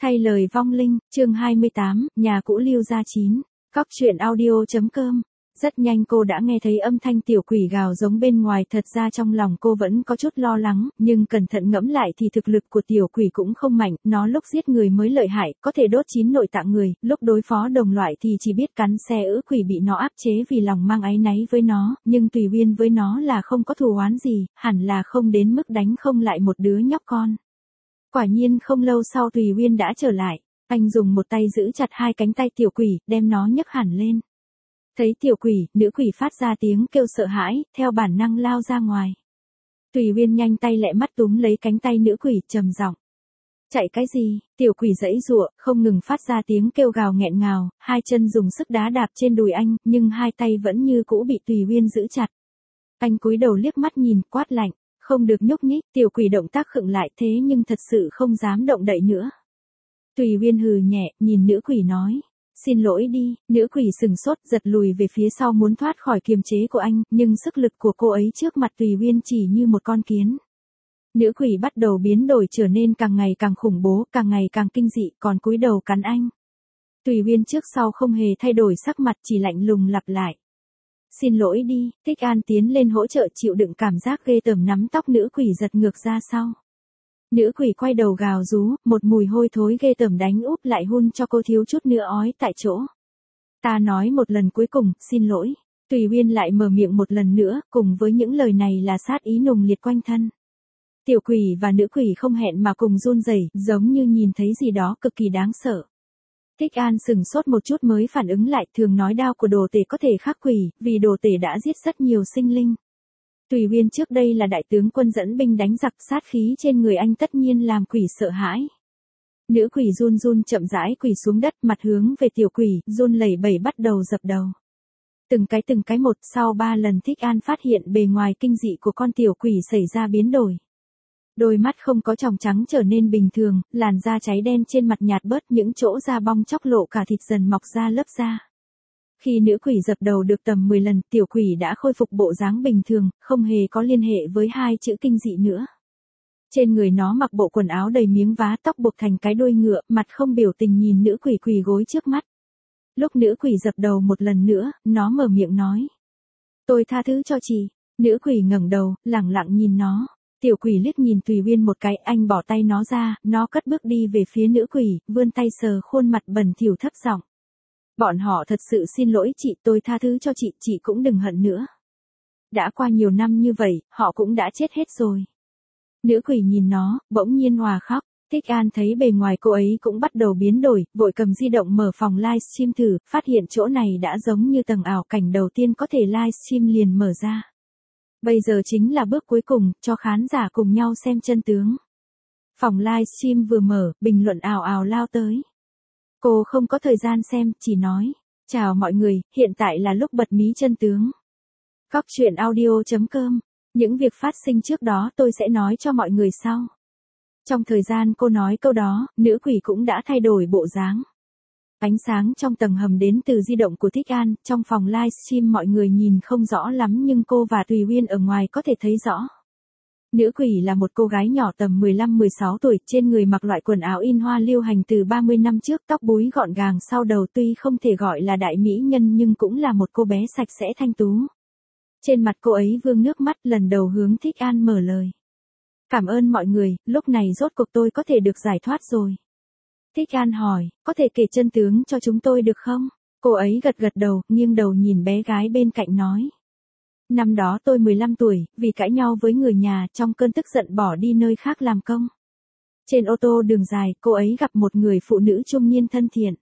Thay lời vong linh, chương 28, nhà cũ Lưu Gia 9, Cóc truyện audio.com. Rất nhanh cô đã nghe thấy âm thanh tiểu quỷ gào giống bên ngoài, thật ra trong lòng cô vẫn có chút lo lắng, nhưng cẩn thận ngẫm lại thì thực lực của tiểu quỷ cũng không mạnh, nó lúc giết người mới lợi hại, có thể đốt 9 nội tạng người, lúc đối phó đồng loại thì chỉ biết cắn xe ứ quỷ bị nó áp chế vì lòng mang áy náy với nó, nhưng Tùy Uyên với nó là không có thù oán gì, hẳn là không đến mức đánh không lại một đứa nhóc con. Quả nhiên không lâu sau Tùy Uyên đã trở lại, anh dùng một tay giữ chặt hai cánh tay tiểu quỷ, đem nó nhấc hẳn lên. Thấy tiểu quỷ, nữ quỷ phát ra tiếng kêu sợ hãi, theo bản năng lao ra ngoài. Tùy Uyên nhanh tay lẹ mắt túm lấy cánh tay nữ quỷ, trầm giọng: "Chạy cái gì?" Tiểu quỷ giãy giụa, không ngừng phát ra tiếng kêu gào nghẹn ngào, hai chân dùng sức đá đạp trên đùi anh, nhưng hai tay vẫn như cũ bị Tùy Uyên giữ chặt. Anh cúi đầu liếc mắt nhìn, quát lạnh: "Không được nhúc nhích." Tiểu quỷ động tác khựng lại, thế nhưng thật sự không dám động đậy nữa. Tùy Uyên hừ nhẹ, nhìn nữ quỷ nói: "Xin lỗi đi." Nữ quỷ sừng sốt, giật lùi về phía sau muốn thoát khỏi kiềm chế của anh, nhưng sức lực của cô ấy trước mặt Tùy Uyên chỉ như một con kiến. Nữ quỷ bắt đầu biến đổi, trở nên càng ngày càng khủng bố, càng ngày càng kinh dị, còn cúi đầu cắn anh. Tùy Uyên trước sau không hề thay đổi sắc mặt, chỉ lạnh lùng lặp lại: "Xin lỗi đi." Thích An tiến lên hỗ trợ, chịu đựng cảm giác ghê tởm nắm tóc nữ quỷ giật ngược ra sau. Nữ quỷ quay đầu gào rú, một mùi hôi thối ghê tởm đánh úp lại hun cho cô thiếu chút nữa ói tại chỗ. "Ta nói một lần cuối cùng, xin lỗi." Tùy Uyên lại mở miệng một lần nữa, cùng với những lời này là sát ý nồng liệt quanh thân. Tiểu quỷ và nữ quỷ không hẹn mà cùng run rẩy, giống như nhìn thấy gì đó cực kỳ đáng sợ. Thích An sừng sốt một chút mới phản ứng lại, thường nói đao của đồ tể có thể khắc quỷ, vì đồ tể đã giết rất nhiều sinh linh. Tùy Uyên trước đây là đại tướng quân dẫn binh đánh giặc, sát khí trên người anh tất nhiên làm quỷ sợ hãi. Nữ quỷ run run chậm rãi quỳ xuống đất, mặt hướng về tiểu quỷ, run lẩy bẩy bắt đầu dập đầu. Từng cái một, sau 3 lần Thích An phát hiện bề ngoài kinh dị của con tiểu quỷ xảy ra biến đổi. Đôi mắt không có tròng trắng trở nên bình thường, làn da cháy đen trên mặt nhạt bớt, những chỗ da bong chóc lộ cả thịt dần mọc ra lớp da. Khi nữ quỷ dập đầu được tầm 10 lần, tiểu quỷ đã khôi phục bộ dáng bình thường, không hề có liên hệ với hai chữ kinh dị nữa. Trên người nó mặc bộ quần áo đầy miếng vá, tóc buộc thành cái đuôi ngựa, mặt không biểu tình nhìn nữ quỷ quỳ gối trước mắt. Lúc nữ quỷ dập đầu một lần nữa, nó mở miệng nói: "Tôi tha thứ cho chị." Nữ quỷ ngẩng đầu, lẳng lặng nhìn nó. Tiểu quỷ liếc nhìn Tùy Uyên một cái, anh bỏ tay nó ra, nó cất bước đi về phía nữ quỷ, vươn tay sờ khuôn mặt bẩn thỉu thấp giọng: "Bọn họ thật sự xin lỗi chị, tôi tha thứ cho chị cũng đừng hận nữa. Đã qua nhiều năm như vậy, họ cũng đã chết hết rồi." Nữ quỷ nhìn nó, bỗng nhiên hòa khóc. Thích An thấy bề ngoài cô ấy cũng bắt đầu biến đổi, vội cầm di động mở phòng livestream thử, phát hiện chỗ này đã giống như tầng ảo cảnh đầu tiên có thể livestream liền mở ra. Bây giờ chính là bước cuối cùng, cho khán giả cùng nhau xem chân tướng. Phòng livestream vừa mở, bình luận ào ào lao tới. Cô không có thời gian xem, chỉ nói: "Chào mọi người, hiện tại là lúc bật mí chân tướng." Cóc truyện audio.com. Những việc phát sinh trước đó tôi sẽ nói cho mọi người sau. Trong thời gian cô nói câu đó, nữ quỷ cũng đã thay đổi bộ dáng. Ánh sáng trong tầng hầm đến từ di động của Thích An, trong phòng livestream mọi người nhìn không rõ lắm nhưng cô và Tùy Uyên ở ngoài có thể thấy rõ. Nữ quỷ là một cô gái nhỏ tầm 15-16 tuổi, trên người mặc loại quần áo in hoa lưu hành từ 30 năm trước, tóc búi gọn gàng sau đầu, tuy không thể gọi là đại mỹ nhân nhưng cũng là một cô bé sạch sẽ thanh tú. Trên mặt cô ấy vương nước mắt, lần đầu hướng Thích An mở lời: "Cảm ơn mọi người, lúc này rốt cuộc tôi có thể được giải thoát rồi." Thích An hỏi: "Có thể kể chân tướng cho chúng tôi được không?" Cô ấy gật gật đầu, nghiêng đầu nhìn bé gái bên cạnh nói: "Năm đó tôi 15 tuổi, vì cãi nhau với người nhà, trong cơn tức giận bỏ đi nơi khác làm công. Trên ô tô đường dài, cô ấy gặp một người phụ nữ trung niên thân thiện.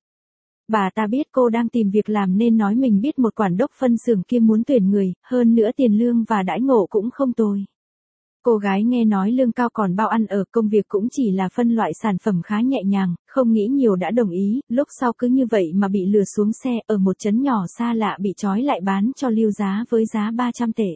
Bà ta biết cô đang tìm việc làm nên nói mình biết một quản đốc phân xưởng kia muốn tuyển người, hơn nữa tiền lương và đãi ngộ cũng không tồi. Cô gái nghe nói lương cao còn bao ăn ở, công việc cũng chỉ là phân loại sản phẩm khá nhẹ nhàng, không nghĩ nhiều đã đồng ý, lúc sau cứ như vậy mà bị lừa xuống xe, ở một trấn nhỏ xa lạ bị trói lại bán cho Lưu Giá với giá 300 tệ.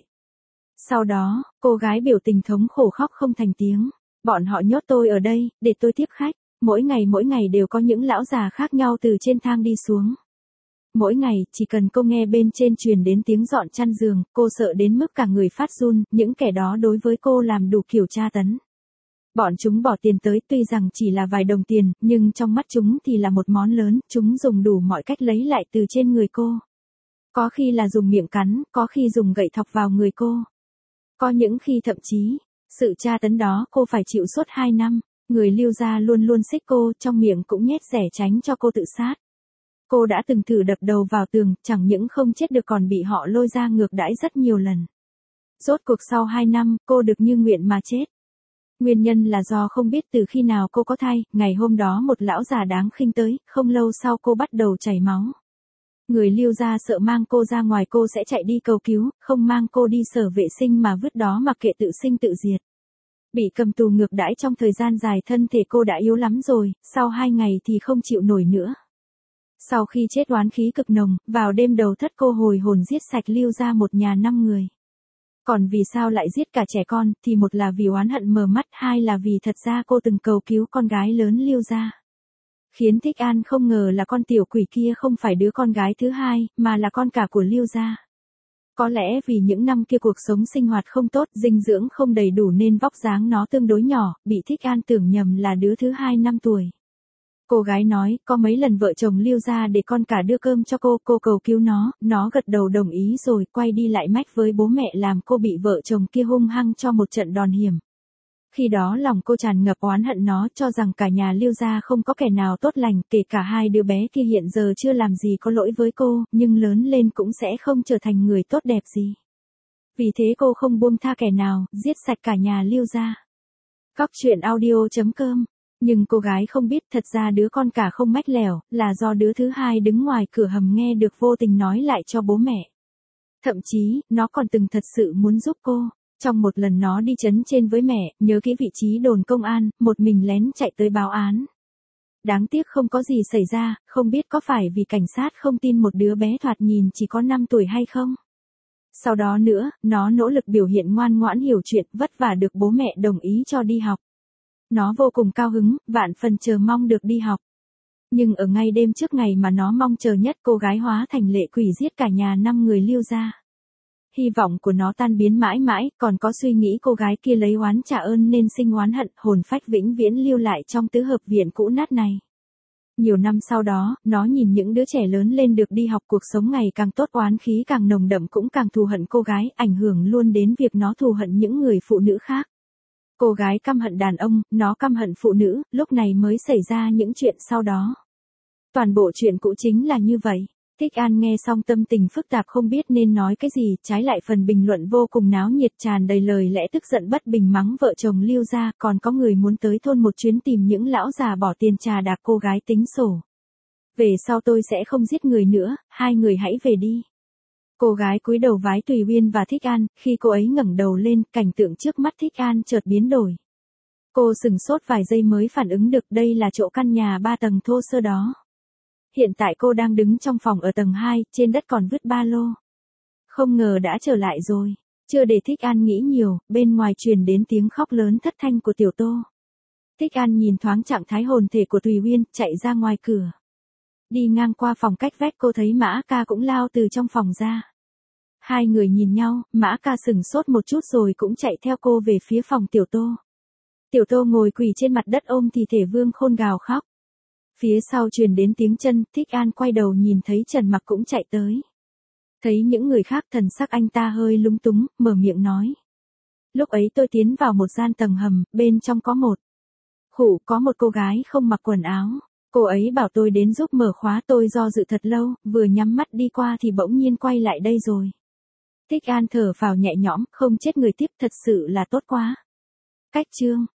Sau đó, cô gái biểu tình thống khổ khóc không thành tiếng. Bọn họ nhốt tôi ở đây, để tôi tiếp khách. Mỗi ngày đều có những lão già khác nhau từ trên thang đi xuống. Mỗi ngày, chỉ cần cô nghe bên trên truyền đến tiếng dọn chăn giường, cô sợ đến mức cả người phát run, những kẻ đó đối với cô làm đủ kiểu tra tấn. Bọn chúng bỏ tiền tới tuy rằng chỉ là vài đồng tiền, nhưng trong mắt chúng thì là một món lớn, chúng dùng đủ mọi cách lấy lại từ trên người cô. Có khi là dùng miệng cắn, có khi dùng gậy thọc vào người cô. Có những khi thậm chí, sự tra tấn đó cô phải chịu suốt 2 năm, người Lưu gia luôn luôn xích cô, trong miệng cũng nhét rẻ tránh cho cô tự sát. Cô đã từng thử đập đầu vào tường, chẳng những không chết được còn bị họ lôi ra ngược đãi rất nhiều lần. Rốt cuộc sau 2 năm, cô được như nguyện mà chết. Nguyên nhân là do không biết từ khi nào cô có thai, ngày hôm đó một lão già đáng khinh tới, không lâu sau cô bắt đầu chảy máu. Người Lưu gia sợ mang cô ra ngoài cô sẽ chạy đi cầu cứu, không mang cô đi sở vệ sinh mà vứt đó mặc kệ tự sinh tự diệt. Bị cầm tù ngược đãi trong thời gian dài thân thể cô đã yếu lắm rồi, sau 2 ngày thì không chịu nổi nữa. Sau khi chết oán khí cực nồng, vào đêm đầu thất cô hồi hồn giết sạch Lưu gia một nhà 5 người. Còn vì sao lại giết cả trẻ con, thì một là vì oán hận mờ mắt, hai là vì thật ra cô từng cầu cứu con gái lớn Lưu gia. Khiến Thích An không ngờ là con tiểu quỷ kia không phải đứa con gái thứ hai, mà là con cả của Lưu gia. Có lẽ vì những năm kia cuộc sống sinh hoạt không tốt, dinh dưỡng không đầy đủ nên vóc dáng nó tương đối nhỏ, bị Thích An tưởng nhầm là đứa thứ hai 5 tuổi. Cô gái nói, có mấy lần vợ chồng Lưu gia để con cả đưa cơm cho cô cầu cứu nó gật đầu đồng ý rồi quay đi lại mách với bố mẹ làm cô bị vợ chồng kia hung hăng cho một trận đòn hiểm. Khi đó lòng cô tràn ngập oán hận nó, cho rằng cả nhà Lưu gia không có kẻ nào tốt lành, kể cả hai đứa bé kia hiện giờ chưa làm gì có lỗi với cô, nhưng lớn lên cũng sẽ không trở thành người tốt đẹp gì. Vì thế cô không buông tha kẻ nào, giết sạch cả nhà Lưu gia. Góc truyện audio.com. Nhưng cô gái không biết thật ra đứa con cả không mách lẻo, là do đứa thứ hai đứng ngoài cửa hầm nghe được vô tình nói lại cho bố mẹ. Thậm chí, nó còn từng thật sự muốn giúp cô. Trong một lần nó đi trấn trên với mẹ, nhớ kỹ vị trí đồn công an, một mình lén chạy tới báo án. Đáng tiếc không có gì xảy ra, không biết có phải vì cảnh sát không tin một đứa bé thoạt nhìn chỉ có 5 tuổi hay không. Sau đó nữa, nó nỗ lực biểu hiện ngoan ngoãn hiểu chuyện, vất vả được bố mẹ đồng ý cho đi học. Nó vô cùng cao hứng, vạn phần chờ mong được đi học. Nhưng ở ngay đêm trước ngày mà nó mong chờ nhất, cô gái hóa thành lệ quỷ giết cả nhà 5 người Lưu gia. Hy vọng của nó tan biến mãi mãi, còn có suy nghĩ cô gái kia lấy oán trả ơn nên sinh oán hận, hồn phách vĩnh viễn lưu lại trong tứ hợp viện cũ nát này. Nhiều năm sau đó, nó nhìn những đứa trẻ lớn lên được đi học, cuộc sống ngày càng tốt, oán khí càng nồng đậm, cũng càng thù hận cô gái, ảnh hưởng luôn đến việc nó thù hận những người phụ nữ khác. Cô gái căm hận đàn ông, nó căm hận phụ nữ, lúc này mới xảy ra những chuyện sau đó. Toàn bộ chuyện cũ chính là như vậy. Thích An nghe xong tâm tình phức tạp không biết nên nói cái gì, trái lại phần bình luận vô cùng náo nhiệt, tràn đầy lời lẽ tức giận bất bình mắng vợ chồng Lưu gia, còn có người muốn tới thôn một chuyến tìm những lão già bỏ tiền trà đạp cô gái tính sổ. Về sau tôi sẽ không giết người nữa, hai người hãy về đi. Cô gái cúi đầu vái Tùy Uyên và Thích An, khi cô ấy ngẩng đầu lên, cảnh tượng trước mắt Thích An chợt biến đổi. Cô sửng sốt vài giây mới phản ứng được đây là chỗ căn nhà 3 tầng thô sơ đó. Hiện tại cô đang đứng trong phòng ở tầng 2, trên đất còn vứt ba lô. Không ngờ đã trở lại rồi. Chưa để Thích An nghĩ nhiều, bên ngoài truyền đến tiếng khóc lớn thất thanh của Tiểu Tô. Thích An nhìn thoáng trạng thái hồn thể của Tùy Uyên, chạy ra ngoài cửa. Đi ngang qua phòng cách vách cô thấy Mã Ca cũng lao từ trong phòng ra. Hai người nhìn nhau, Mã Ca sửng sốt một chút rồi cũng chạy theo cô về phía phòng Tiểu Tô. Tiểu Tô ngồi quỳ trên mặt đất ôm thi thể Vương Khôn gào khóc. Phía sau truyền đến tiếng chân, Thích An quay đầu nhìn thấy Trần Mặc cũng chạy tới. Thấy những người khác thần sắc anh ta hơi lúng túng, mở miệng nói. Lúc ấy tôi tiến vào một gian tầng hầm, bên trong có một cô gái không mặc quần áo. Cô ấy bảo tôi đến giúp mở khóa, tôi do dự thật lâu, vừa nhắm mắt đi qua thì bỗng nhiên quay lại đây rồi. Thích An thở phào nhẹ nhõm, không chết người tiếp, thật sự là tốt quá. Cách chương